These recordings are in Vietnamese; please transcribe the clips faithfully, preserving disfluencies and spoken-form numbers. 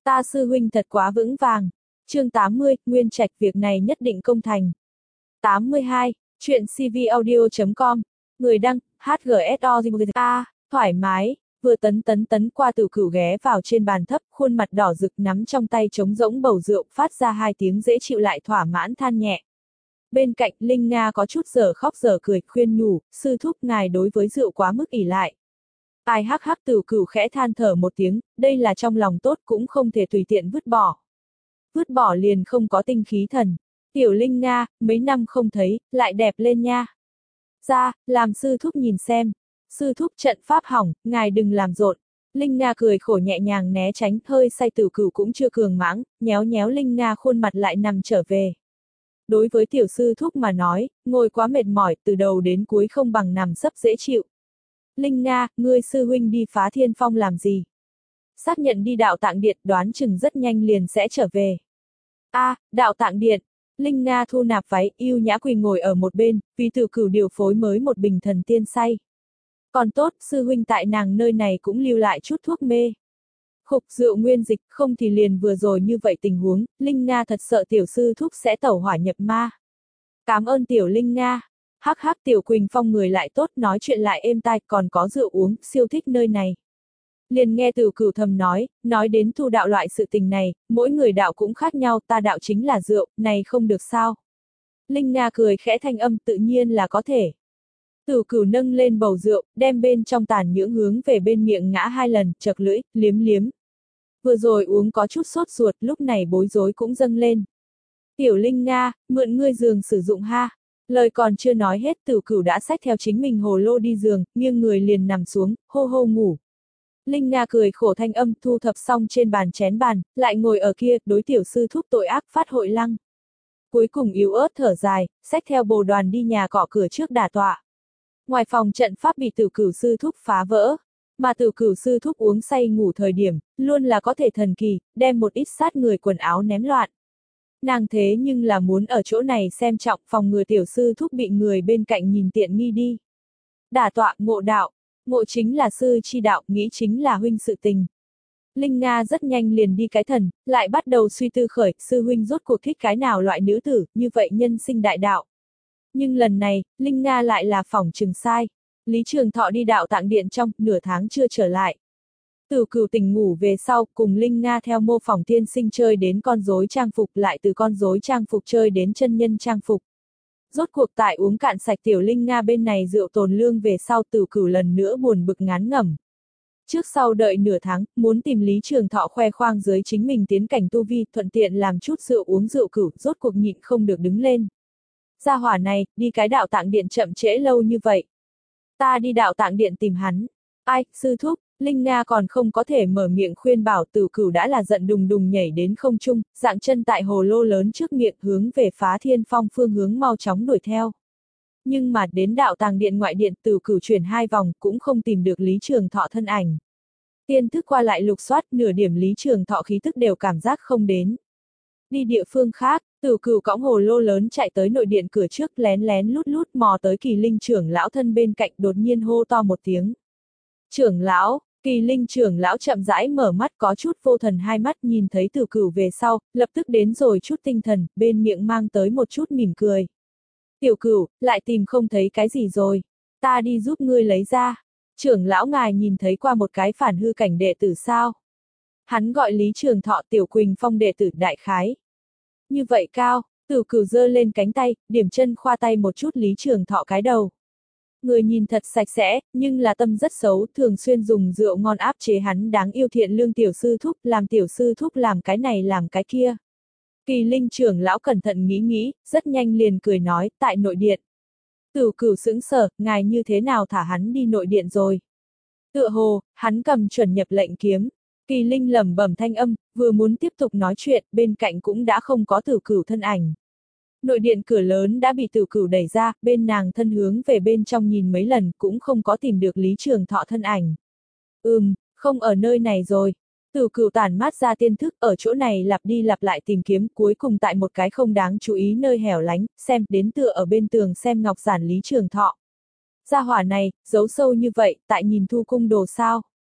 Ta sư huynh thật quá vững vàng. Chương tám mươi, Nguyên Trạch việc này nhất định công thành. tám mươi hai, chuyện cvaudio chấm com. Người đăng, hát giê ét o A, thoải mái, vừa tấn tấn tấn qua Tử Cửu ghé vào trên bàn thấp, khuôn mặt đỏ rực nắm trong tay trống rỗng bầu rượu, phát ra hai tiếng dễ chịu lại thỏa mãn than nhẹ. Bên cạnh, Linh Nga có chút dở khóc dở cười, khuyên nhủ, sư thúc ngài đối với rượu quá mức ỷ lại. Ai hắc hắc Tử Cửu khẽ than thở một tiếng, đây là trong lòng tốt cũng không thể tùy tiện vứt bỏ. Vứt bỏ liền không có tinh khí thần. Tiểu Linh Nga, mấy năm không thấy, lại đẹp lên nha. Ra, làm sư thúc nhìn xem. Sư thúc trận pháp hỏng, ngài đừng làm rộn. Linh Nga cười khổ nhẹ nhàng né tránh, hơi say Tử Cửu cũng chưa cường mãng, nhéo nhéo Linh Nga khuôn mặt lại nằm trở về. Đối với tiểu sư thúc mà nói, ngồi quá mệt mỏi, từ đầu đến cuối không bằng nằm sấp dễ chịu. Linh Nga, ngươi sư huynh đi Phá Thiên Phong làm gì? Xác nhận đi đạo tạng điện, đoán chừng rất nhanh liền sẽ trở về. A, à, đạo tạng điện. Linh Nga thu nạp váy, yêu nhã quỳ ngồi ở một bên, vì Tử Cửu điều phối mới một bình thần tiên say. Còn tốt, sư huynh tại nàng nơi này cũng lưu lại chút thuốc mê. Khục rượu nguyên dịch, không thì liền vừa rồi như vậy tình huống, Linh Nga thật sợ tiểu sư thúc sẽ tẩu hỏa nhập ma. Cảm ơn tiểu Linh Nga. Hắc hắc tiểu Quỳnh Phong người lại tốt, nói chuyện lại êm tai, còn có rượu uống, siêu thích nơi này. Liền nghe Tử Cửu thầm nói, nói đến tu đạo loại sự tình này, mỗi người đạo cũng khác nhau, ta đạo chính là rượu, này không được sao. Linh Nga cười khẽ thanh âm, tự nhiên là có thể. Tử Cửu nâng lên bầu rượu, đem bên trong tàn nhưỡng hướng về bên miệng ngã hai lần, chật lưỡi, liếm liếm. Vừa rồi uống có chút sốt ruột, lúc này bối rối cũng dâng lên. Tiểu Linh Nga, mượn ngươi giường sử dụng ha. Lời còn chưa nói hết, Tử Cửu đã xách theo chính mình hồ lô đi giường, nghiêng người liền nằm xuống, hô hô ngủ. Linh Nga cười khổ thanh âm, thu thập xong trên bàn chén bàn, lại ngồi ở kia, đối tiểu sư thúc tội ác phát hội lăng. Cuối cùng yếu ớt thở dài, xách theo bồ đoàn đi nhà cọ cửa trước đả tọa. Ngoài phòng trận pháp bị Tử Cửu sư thúc phá vỡ, mà Tử Cửu sư thúc uống say ngủ thời điểm, luôn là có thể thần kỳ, đem một ít sát người quần áo ném loạn. Nàng thế nhưng là muốn ở chỗ này xem trọng, phòng ngừa tiểu sư thúc bị người bên cạnh nhìn tiện nghi đi. Đả tọa, ngộ đạo. Ngộ chính là sư chi đạo, nghĩ chính là huynh sự tình. Linh Nga rất nhanh liền đi cái thần, lại bắt đầu suy tư khởi, sư huynh rốt cuộc thích cái nào loại nữ tử, như vậy nhân sinh đại đạo. Nhưng lần này, Linh Nga lại là phỏng chừng sai. Lý Trường Thọ đi đạo tạng điện trong, nửa tháng chưa trở lại. Tử Cửu tỉnh ngủ về sau, cùng Linh Nga theo mô phỏng tiên sinh chơi đến con rối trang phục, lại từ con rối trang phục chơi đến chân nhân trang phục. Rốt cuộc tại uống cạn sạch tiểu Linh Nga bên này rượu tồn lương về sau, Tử Cửu lần nữa buồn bực ngán ngẩm. Trước sau đợi nửa tháng, muốn tìm Lý Trường Thọ khoe khoang dưới chính mình tiến cảnh tu vi, thuận tiện làm chút rượu uống rượu cửu, rốt cuộc nhịn không được đứng lên. Gia hỏa này, đi cái đạo tạng điện chậm trễ lâu như vậy. Ta đi đạo tạng điện tìm hắn. Ai, sư thúc, Linh Nga còn không có thể mở miệng khuyên bảo, Tử Cửu đã là giận đùng đùng nhảy đến không trung, dạng chân tại hồ lô lớn trước miệng hướng về Phá Thiên Phong phương hướng mau chóng đuổi theo. Nhưng mà đến đạo tàng điện ngoại điện, Tử Cửu chuyển hai vòng cũng không tìm được Lý Trường Thọ thân ảnh. Tiên thức qua lại lục soát, nửa điểm Lý Trường Thọ khí tức đều cảm giác không đến. Đi địa phương khác, Tử Cửu cõng hồ lô lớn chạy tới nội điện cửa trước, lén lén lút lút mò tới Kỳ Linh trưởng lão thân bên cạnh, đột nhiên hô to một tiếng. Trưởng lão! Kỳ Linh trưởng lão chậm rãi mở mắt, có chút vô thần hai mắt, nhìn thấy Tử Cửu về sau, lập tức đến rồi chút tinh thần, bên miệng mang tới một chút mỉm cười. Tiểu Cửu, lại tìm không thấy cái gì rồi. Ta đi giúp ngươi lấy ra. Trưởng lão ngài nhìn thấy qua một cái phản hư cảnh đệ tử sao? Hắn gọi Lý Trường Thọ, Tiểu Quỳnh Phong đệ tử đại khái. Như vậy cao, Tử Cửu giơ lên cánh tay, điểm chân khoa tay một chút Lý Trường Thọ cái đầu. Người nhìn thật sạch sẽ, nhưng là tâm rất xấu, thường xuyên dùng rượu ngon áp chế hắn đáng yêu thiện lương tiểu sư thúc, làm tiểu sư thúc làm cái này làm cái kia. Kỳ Linh trưởng lão cẩn thận nghĩ nghĩ, rất nhanh liền cười nói, tại nội điện. Tử Cửu sững sờ, ngài như thế nào thả hắn đi nội điện rồi? Tựa hồ, hắn cầm chuẩn nhập lệnh kiếm. Kỳ Linh lẩm bẩm thanh âm, vừa muốn tiếp tục nói chuyện, bên cạnh cũng đã không có Tử Cửu thân ảnh. Nội điện cửa lớn đã bị Tử Cửu đẩy ra, bên nàng thân hướng về bên trong nhìn mấy lần, cũng không có tìm được Lý Trường Thọ thân ảnh. Ừm, không ở nơi này rồi. Tử Cửu tản mát ra tiên thức, ở chỗ này lặp đi lặp lại tìm kiếm, cuối cùng tại một cái không đáng chú ý nơi hẻo lánh, xem, đến tựa ở bên tường xem ngọc giản Lý Trường Thọ. Gia hỏa này, giấu sâu như vậy, tại nhìn thu cung đồ sao?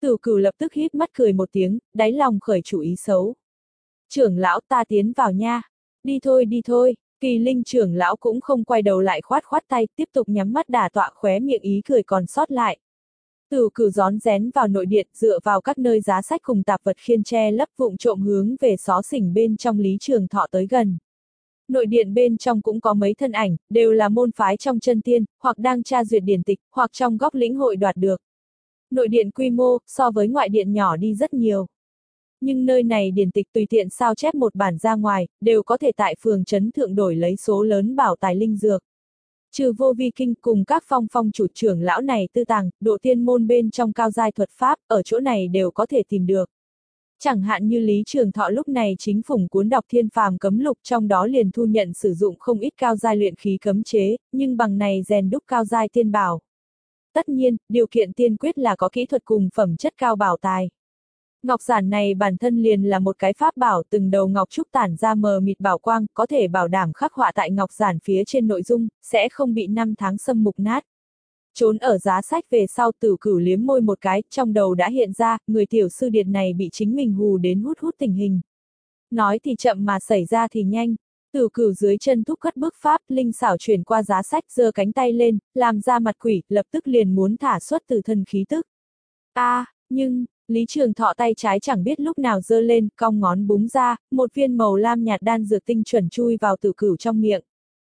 Tử Cửu lập tức híp mắt cười một tiếng, đáy lòng khởi chủ ý xấu. Trưởng lão ta tiến vào nha. Đi thôi đi thôi, Kỳ Linh trưởng lão cũng không quay đầu lại khoát khoát tay, tiếp tục nhắm mắt đả tọa khóe miệng ý cười còn sót lại. Tử Cửu rón rén vào nội điện, dựa vào các nơi giá sách cùng tạp vật khiên che lấp vụng trộm hướng về xó xỉnh bên trong Lý Trường Thọ tới gần. Nội điện bên trong cũng có mấy thân ảnh, đều là môn phái trong chân tiên, hoặc đang tra duyệt điển tịch, hoặc trong góc lĩnh hội đoạt được. Nội điện quy mô, so với ngoại điện nhỏ đi rất nhiều. Nhưng nơi này điển tịch tùy tiện sao chép một bản ra ngoài, đều có thể tại phường trấn thượng đổi lấy số lớn bảo tài linh dược. Trừ Vô Vi Kinh cùng các phong phong chủ trưởng lão này tư tàng, độ tiên môn bên trong cao giai thuật pháp, ở chỗ này đều có thể tìm được. Chẳng hạn như Lý Trường Thọ lúc này chính phủng cuốn đọc thiên phàm cấm lục, trong đó liền thu nhận sử dụng không ít cao giai luyện khí cấm chế, nhưng bằng này rèn đúc cao giai tiên bảo. Tất nhiên, điều kiện tiên quyết là có kỹ thuật cùng phẩm chất cao bảo tài. Ngọc giản này bản thân liền là một cái pháp bảo, từng đầu ngọc trúc tản ra mờ mịt bảo quang, có thể bảo đảm khắc họa tại ngọc giản phía trên nội dung, sẽ không bị năm tháng xâm mục nát. Trốn ở giá sách về sau, Tử Cửu liếm môi một cái, trong đầu đã hiện ra, người tiểu sư điệt này bị chính mình hù đến hút hút tình hình. Nói thì chậm mà xảy ra thì nhanh. Tử Cửu dưới chân thúc cất bước pháp, linh xảo chuyển qua giá sách, giơ cánh tay lên, làm ra mặt quỷ, lập tức liền muốn thả xuất từ thân khí tức. A, à, nhưng, Lý Trường Thọ tay trái chẳng biết lúc nào giơ lên, cong ngón búng ra, một viên màu lam nhạt đan dược tinh chuẩn chui vào Tử Cửu trong miệng.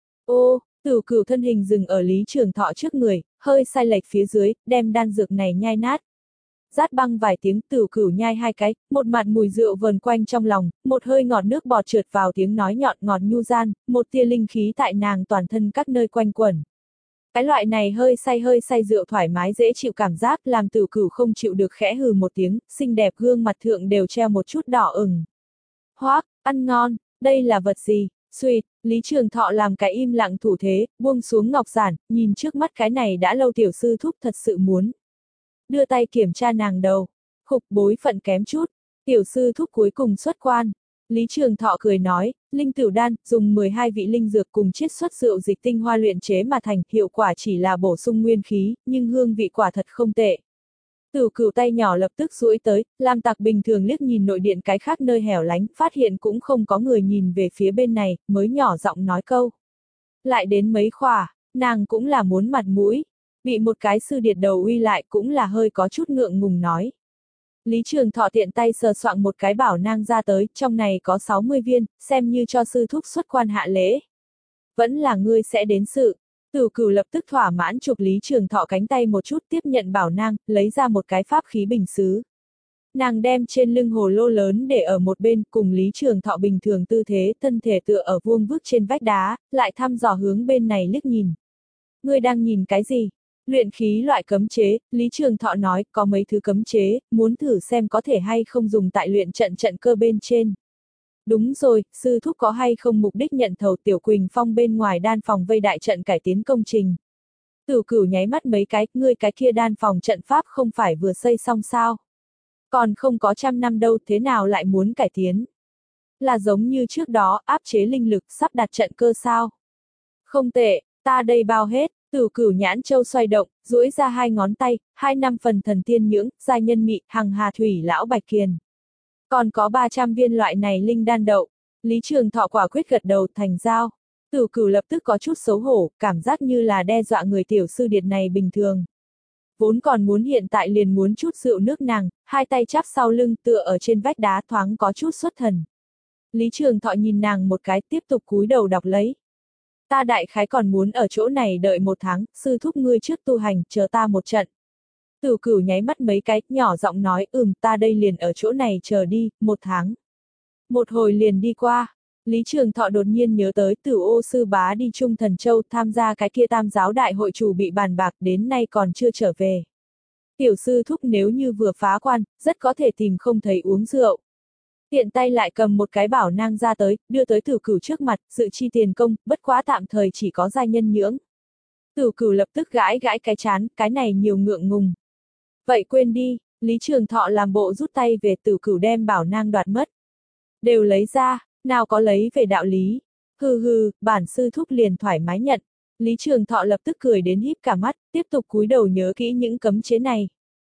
Ô, Tử Cửu thân hình dừng ở Lý Trường Thọ trước người, hơi sai lệch phía dưới, đem đan dược này nhai nát. Rát băng vài tiếng, Tử Cửu nhai hai cái, một mặt mùi rượu vờn quanh trong lòng, một hơi ngọt nước bọt trượt vào tiếng nói nhọn ngọt nhu gian, một tia linh khí tại nàng toàn thân các nơi quanh quẩn. Cái loại này hơi say hơi say rượu thoải mái dễ chịu cảm giác làm Tử Cửu không chịu được khẽ hừ một tiếng, xinh đẹp gương mặt thượng đều treo một chút đỏ ửng. Hoác, ăn ngon, đây là vật gì? Suýt, Lý Trường Thọ làm cái im lặng thủ thế, buông xuống ngọc giản, nhìn trước mắt cái này đã lâu tiểu sư thúc thật sự muốn. Đưa tay kiểm tra nàng đầu, khục bối phận kém chút, tiểu sư thúc cuối cùng xuất quan. Lý Trường Thọ cười nói, linh tửu đan, dùng mười hai vị linh dược cùng chiết xuất rượu dịch tinh hoa luyện chế mà thành, hiệu quả chỉ là bổ sung nguyên khí, nhưng hương vị quả thật không tệ. Tử Cửu tay nhỏ lập tức duỗi tới, Lam Tặc bình thường liếc nhìn nội điện cái khác nơi hẻo lánh, phát hiện cũng không có người nhìn về phía bên này, mới nhỏ giọng nói câu. Lại đến mấy khỏa, nàng cũng là muốn mặt mũi, bị một cái sư điệt đầu uy lại cũng là hơi có chút ngượng ngùng nói. Lý Trường Thọ tiện tay sờ soạng một cái bảo nang ra tới, trong này có sáu mươi viên, xem như cho sư thúc xuất quan hạ lễ. Vẫn là ngươi sẽ đến sự. Tử Cửu lập tức thỏa mãn chụp Lý Trường Thọ cánh tay một chút, tiếp nhận bảo nang, lấy ra một cái pháp khí bình sứ. Nàng đem trên lưng hồ lô lớn để ở một bên, cùng Lý Trường Thọ bình thường tư thế, thân thể tựa ở vuông vức trên vách đá, lại thăm dò hướng bên này liếc nhìn. Ngươi đang nhìn cái gì? Luyện khí loại cấm chế, Lý Trường Thọ nói, có mấy thứ cấm chế, muốn thử xem có thể hay không dùng tại luyện trận trận cơ bên trên. Đúng rồi, sư thúc có hay không mục đích nhận thầu Tiểu Quỳnh Phong bên ngoài đan phòng vây đại trận cải tiến công trình. Tử Cửu nháy mắt mấy cái, ngươi cái kia đan phòng trận pháp không phải vừa xây xong sao? Còn không có trăm năm đâu, thế nào lại muốn cải tiến? Là giống như trước đó, áp chế linh lực, sắp đặt trận cơ sao? Không tệ, ta đây bao hết. Tử Cửu nhãn châu xoay động, duỗi ra hai ngón tay, hai năm phần thần tiên nhưỡng, giai nhân mị, hằng hà thủy lão bạch kiền. Còn có ba trăm viên loại này linh đan đậu. Lý Trường Thọ quả quyết gật đầu, thành giao. Tử Cửu lập tức có chút xấu hổ, cảm giác như là đe dọa người tiểu sư điệt này bình thường. Vốn còn muốn hiện tại liền muốn chút rượu nước nàng, hai tay chắp sau lưng tựa ở trên vách đá thoáng có chút xuất thần. Lý Trường Thọ nhìn nàng một cái, tiếp tục cúi đầu đọc lấy. Ta đại khái còn muốn ở chỗ này đợi một tháng, sư thúc ngươi trước tu hành, chờ ta một trận. Tử Cửu nháy mắt mấy cái, nhỏ giọng nói, ừm, ta đây liền ở chỗ này chờ đi, một tháng. Một hồi liền đi qua. Lý Trường Thọ đột nhiên nhớ tới Tử Ô sư bá đi Trung Thần Châu tham gia cái kia tam giáo đại hội chủ bị bàn bạc đến nay còn chưa trở về. Tiểu sư thúc nếu như vừa phá quan, rất có thể tìm không thấy uống rượu. Tiện tay lại cầm một cái bảo nang ra tới, đưa tới Tử Cửu trước mặt, dự chi tiền công, bất quá tạm thời chỉ có giai nhân nhưỡng. Tử Cửu lập tức gãi gãi cái chán, cái này nhiều ngượng ngùng. Vậy quên đi, Lý Trường Thọ làm bộ rút tay về, Tử Cửu đem bảo nang đoạt mất. Đều lấy ra, nào có lấy về đạo lý. Hừ hừ, bản sư thúc liền thoải mái nhận. Lý Trường Thọ lập tức cười đến híp cả mắt, tiếp tục cúi đầu nhớ kỹ những cấm chế này.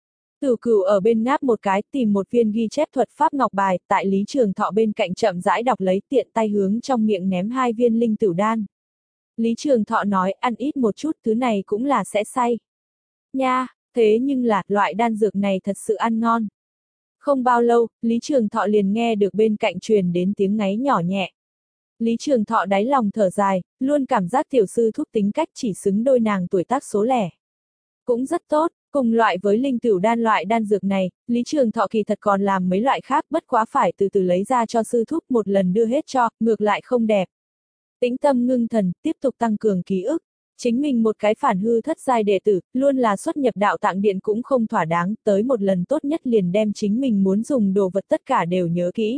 Tử Cửu ở bên ngáp một cái, tìm một viên ghi chép thuật pháp ngọc bài, tại Lý Trường Thọ bên cạnh chậm rãi đọc lấy, tiện tay hướng trong miệng ném hai viên linh tửu đan. Lý Trường Thọ nói, ăn ít một chút, thứ này cũng là sẽ say. Nha, thế nhưng là, loại đan dược này thật sự ăn ngon. Không bao lâu, Lý Trường Thọ liền nghe được bên cạnh truyền đến tiếng ngáy nhỏ nhẹ. Lý Trường Thọ đáy lòng thở dài, luôn cảm giác tiểu sư thúc tính cách chỉ xứng đôi nàng tuổi tác số lẻ. Cũng rất tốt, cùng loại với linh tửu đan loại đan dược này, Lý Trường Thọ kỳ thật còn làm mấy loại khác, bất quá phải từ từ lấy ra cho sư thúc một lần đưa hết cho, ngược lại không đẹp. Tĩnh tâm ngưng thần, tiếp tục tăng cường ký ức. Chính mình một cái phản hư thất giai đệ tử, luôn là xuất nhập đạo tạng điện cũng không thỏa đáng, tới một lần tốt nhất liền đem chính mình muốn dùng đồ vật tất cả đều nhớ kỹ.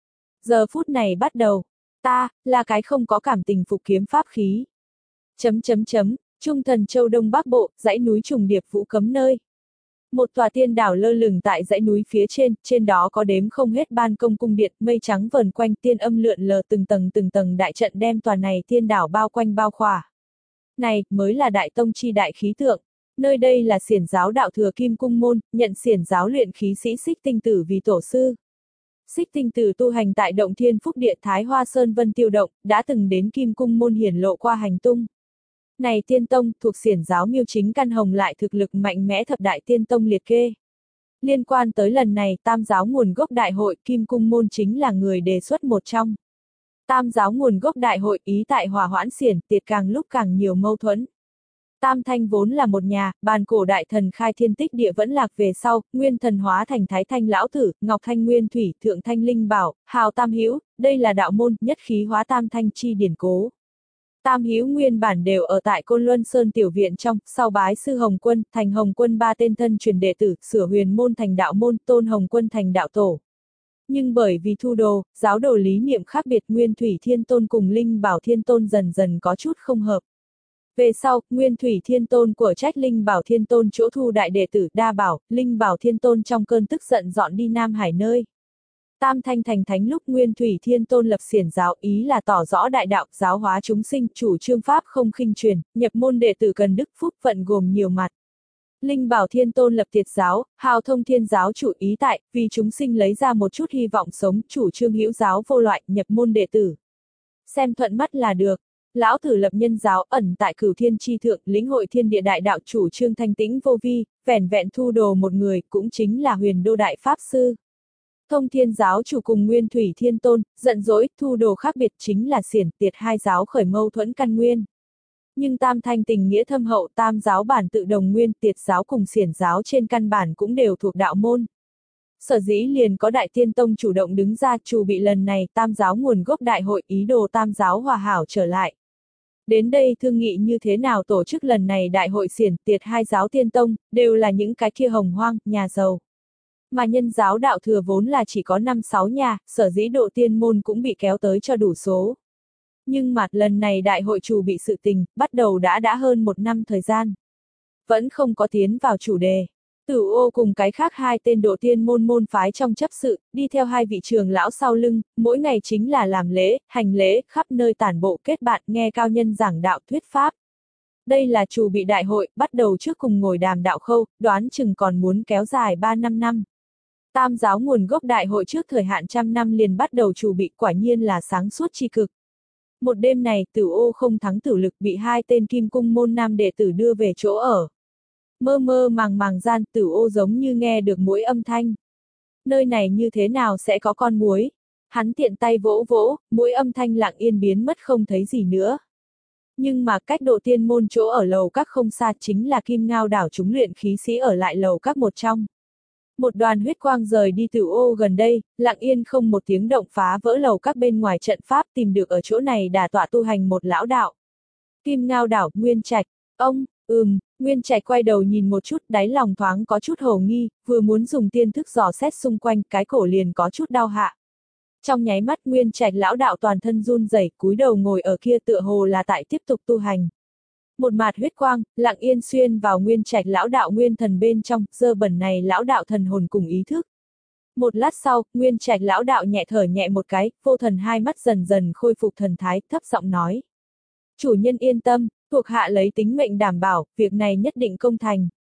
Giờ phút này bắt đầu, ta, là cái không có cảm tình phục kiếm pháp khí. Chấm chấm chấm, Trung Thần Châu Đông Bắc Bộ, dãy núi trùng điệp vũ cấm nơi. Một tòa tiên đảo lơ lửng tại dãy núi phía trên, trên đó có đếm không hết ban công cung điện, mây trắng vờn quanh, tiên âm lượn lờ từng tầng từng tầng đại trận đem tòa này tiên đảo bao quanh bao khỏa. Này, mới là đại tông chi đại khí tượng. Nơi đây là xiển giáo đạo thừa Kim Cung Môn, nhận xiển giáo luyện khí sĩ Xích Tinh Tử vì tổ sư. Xích Tinh Tử tu hành tại động Thiên Phúc Địa Thái Hoa Sơn Vân Tiêu Động, đã từng đến Kim Cung Môn hiển lộ qua hành tung. Này tiên tông, thuộc xiển giáo miêu chính căn hồng lại thực lực mạnh mẽ thập đại tiên tông liệt kê. Liên quan tới lần này tam giáo nguồn gốc đại hội, Kim Cung Môn chính là người đề xuất một trong. Tam giáo nguồn gốc đại hội ý tại hòa hoãn xiển, tiệt càng lúc càng nhiều mâu thuẫn. Tam Thanh vốn là một nhà, bàn cổ đại thần khai thiên tích địa vẫn lạc về sau, nguyên thần hóa thành Thái Thanh lão tử, Ngọc Thanh Nguyên Thủy, Thượng Thanh Linh Bảo, Hào Tam Hữu, đây là đạo môn, nhất khí hóa Tam Thanh chi điển cố. Tam Hữu nguyên bản đều ở tại Côn Luân Sơn tiểu viện trong, sau bái sư Hồng Quân, thành Hồng Quân ba tên thân truyền đệ tử, sửa huyền môn thành đạo môn, tôn Hồng Quân thành đạo tổ. Nhưng bởi vì thu đồ, giáo đồ lý niệm khác biệt, Nguyên Thủy Thiên Tôn cùng Linh Bảo Thiên Tôn dần dần có chút không hợp. Về sau, Nguyên Thủy Thiên Tôn của trách Linh Bảo Thiên Tôn chỗ thu đại đệ tử đa bảo, Linh Bảo Thiên Tôn trong cơn tức giận dọn đi Nam Hải nơi. Tam Thanh thành thánh lúc Nguyên Thủy Thiên Tôn lập xiển giáo, ý là tỏ rõ đại đạo, giáo hóa chúng sinh, chủ trương pháp không khinh truyền, nhập môn đệ tử cần đức phúc vận gồm nhiều mặt. Linh Bảo Thiên Tôn lập tiệt giáo, hào thông thiên giáo chủ ý tại, vì chúng sinh lấy ra một chút hy vọng sống, chủ trương hữu giáo vô loại, nhập môn đệ tử. Xem thuận mắt là được. Lão tử lập nhân giáo, ẩn tại cửu thiên chi thượng, lĩnh hội thiên địa đại đạo, chủ trương thanh tĩnh vô vi, vẻn vẹn thu đồ một người, cũng chính là huyền đô đại pháp sư. Thông thiên giáo chủ cùng Nguyên Thủy Thiên Tôn, giận dỗi, thu đồ khác biệt chính là xiển, tiệt hai giáo khởi mâu thuẫn căn nguyên. Nhưng tam thanh tình nghĩa thâm hậu, tam giáo bản tự đồng nguyên, tiệt giáo cùng xiển giáo trên căn bản cũng đều thuộc đạo môn. Sở dĩ liền có đại tiên tông chủ động đứng ra chủ bị lần này tam giáo nguồn gốc đại hội, ý đồ tam giáo hòa hảo trở lại. Đến đây thương nghị như thế nào tổ chức lần này đại hội, xiển, tiệt hai giáo tiên tông, đều là những cái kia hồng hoang, nhà giàu. Mà nhân giáo đạo thừa vốn là chỉ có năm sáu nhà, sở dĩ độ tiên môn cũng bị kéo tới cho đủ số. Nhưng mà lần này đại hội chủ bị sự tình, bắt đầu đã đã hơn một năm thời gian. Vẫn không có tiến vào chủ đề. Tử Ô cùng cái khác hai tên độ tiên môn môn phái trong chấp sự, đi theo hai vị trường lão sau lưng, mỗi ngày chính là làm lễ, hành lễ, khắp nơi tản bộ kết bạn nghe cao nhân giảng đạo thuyết pháp. Đây là chủ bị đại hội, bắt đầu trước cùng ngồi đàm đạo khâu, đoán chừng còn muốn kéo dài ba năm năm. Tam giáo nguồn gốc đại hội trước thời hạn trăm năm liền bắt đầu chủ bị, quả nhiên là sáng suốt chi cực. Một đêm này, Tử Ô không thắng Tử Lực bị hai tên Kim Cung môn nam đệ tử đưa về chỗ ở. Mơ mơ màng màng gian, Tử Ô giống như nghe được muỗi âm thanh. Nơi này như thế nào sẽ có con muỗi? Hắn tiện tay vỗ vỗ, muỗi âm thanh lặng yên biến mất không thấy gì nữa. Nhưng mà cách độ tiên môn chỗ ở lầu các không xa chính là Kim Ngao đảo chúng luyện khí sĩ ở lại lầu các một trong. Một đoàn huyết quang rời đi Tử Ô gần đây, lặng yên không một tiếng động phá vỡ lầu các bên ngoài trận pháp, tìm được ở chỗ này đả tọa tu hành một lão đạo. Kim Ngao đảo, Nguyên Trạch, ông, ừm, Nguyên Trạch quay đầu nhìn một chút, đáy lòng thoáng có chút hồ nghi, vừa muốn dùng tiên thức dò xét xung quanh, cái cổ liền có chút đau hạ. Trong nháy mắt Nguyên Trạch lão đạo toàn thân run rẩy, cúi đầu ngồi ở kia tựa hồ là tại tiếp tục tu hành. Một mạt huyết quang, lặng yên xuyên vào Nguyên Trạch lão đạo nguyên thần bên trong, dơ bẩn này lão đạo thần hồn cùng ý thức. Một lát sau, Nguyên Trạch lão đạo nhẹ thở nhẹ một cái, vô thần hai mắt dần dần khôi phục thần thái, thấp giọng nói. Chủ nhân yên tâm, thuộc hạ lấy tính mệnh đảm bảo, việc này nhất định công thành.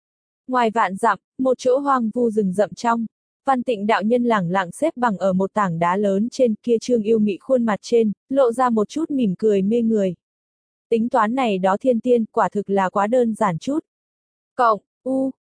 Ngoài vạn dặm, một chỗ hoang vu rừng rậm trong, Văn Tịnh đạo nhân lẳng lặng xếp bằng ở một tảng đá lớn trên, kia trương yêu mị khuôn mặt trên, lộ ra một chút mỉm cười mê người. Tính toán này đó thiên tiên, quả thực là quá đơn giản chút. Cộng, u,